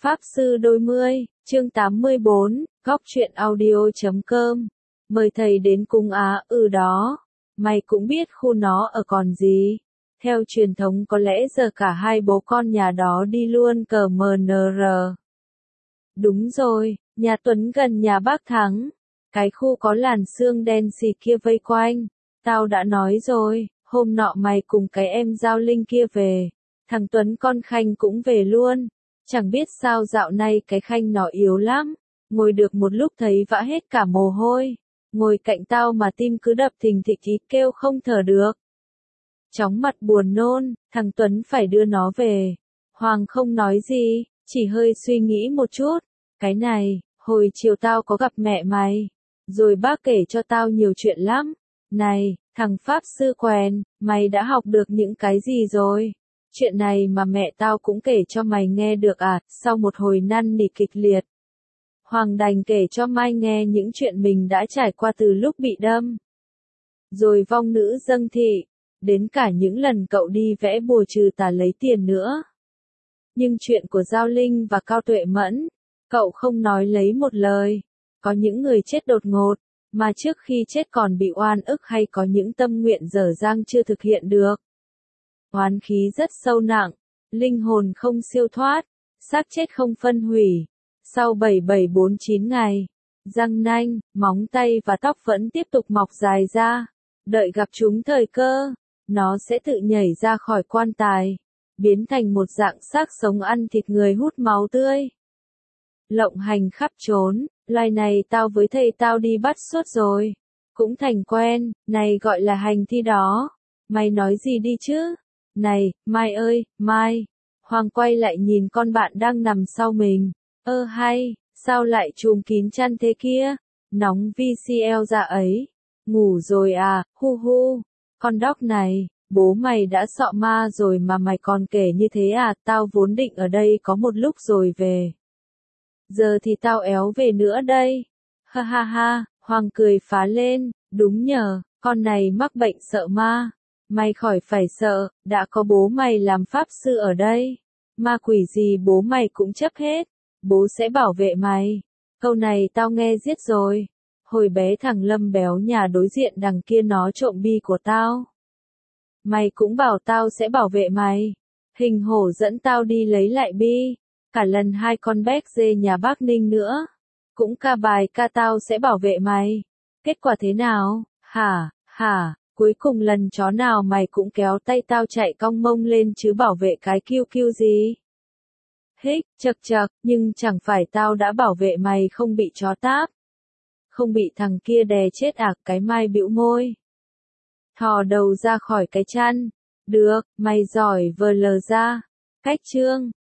Pháp Sư Đôi Mươi, chương 84, góc truyện audio.com. Mời thầy đến cung á, đó. Mày cũng biết khu nó ở còn gì. Theo truyền thống có lẽ giờ cả hai bố con nhà đó đi luôn cờ MNR. Đúng rồi, nhà Tuấn gần nhà bác Thắng. Cái khu có làn sương đen xì kia vây quanh. Tao đã nói rồi, hôm nọ mày cùng cái em Giao Linh kia về. Thằng Tuấn con Khanh cũng về luôn. Chẳng biết sao dạo này cái Khanh nó yếu lắm. Ngồi được một lúc thấy vã hết cả mồ hôi. Ngồi cạnh tao mà tim cứ đập thình thịch ý kêu không thở được. Chóng mặt buồn nôn, thằng Tuấn phải đưa nó về. Hoàng không nói gì, chỉ hơi suy nghĩ một chút. Cái này, hồi chiều tao có gặp mẹ mày. Rồi bác kể cho tao nhiều chuyện lắm. Này, thằng Pháp Sư Quèn, mày đã học được những cái gì rồi? Chuyện này mà mẹ tao cũng kể cho mày nghe được à, sau một hồi năn nỉ kịch liệt. Hoàng đành kể cho Mai nghe những chuyện mình đã trải qua từ lúc bị đâm. Rồi vong nữ dâng thị, đến cả những lần cậu đi vẽ bùa trừ tà lấy tiền nữa. Nhưng chuyện của Giao Linh và Cao Tuệ Mẫn, cậu không nói lấy một lời. Có những người chết đột ngột, mà trước khi chết còn bị oan ức hay có những tâm nguyện dở dang chưa thực hiện được. Oán khí rất sâu nặng, linh hồn không siêu thoát, xác chết không phân hủy. Sau 7749 ngày, răng nanh, móng tay và tóc vẫn tiếp tục mọc dài ra. Đợi gặp chúng thời cơ, nó sẽ tự nhảy ra khỏi quan tài, biến thành một dạng xác sống ăn thịt người hút máu tươi. Lộng hành khắp trốn, loài này tao với thầy tao đi bắt suốt rồi. Cũng thành quen, này gọi là hành thi đó. Mày nói gì đi chứ? Này, Mai ơi, Mai. Hoàng quay lại nhìn con bạn đang nằm sau mình. Hay, sao lại trùm kín chăn thế kia? Nóng VCL ra ấy. Ngủ rồi à, hu hu. Con đóc này, bố mày đã sọ ma rồi mà mày còn kể như thế à? Tao vốn định ở đây có một lúc rồi về. Giờ thì tao éo về nữa đây. Ha ha ha, Hoàng cười phá lên, đúng nhờ, con này mắc bệnh sợ ma. Mày khỏi phải sợ, đã có bố mày làm pháp sư ở đây. Ma quỷ gì bố mày cũng chấp hết. Bố sẽ bảo vệ mày. Câu này tao nghe giết rồi. Hồi bé thằng Lâm béo nhà đối diện đằng kia nó trộm bi của tao. Mày cũng bảo tao sẽ bảo vệ mày. Hình hổ dẫn tao đi lấy lại bi. Cả lần hai con béc dê nhà bác Ninh nữa. Cũng ca bài ca tao sẽ bảo vệ mày. Kết quả thế nào? Hả, cuối cùng lần chó nào mày cũng kéo tay tao chạy cong mông lên chứ bảo vệ cái kiu kiu gì? Hích, chật, nhưng chẳng phải tao đã bảo vệ mày không bị chó táp. Không bị thằng kia đè chết à? Cái Mai bĩu môi. Thò đầu ra khỏi cái chăn. Được, mày giỏi vờ lờ ra. Cách chương.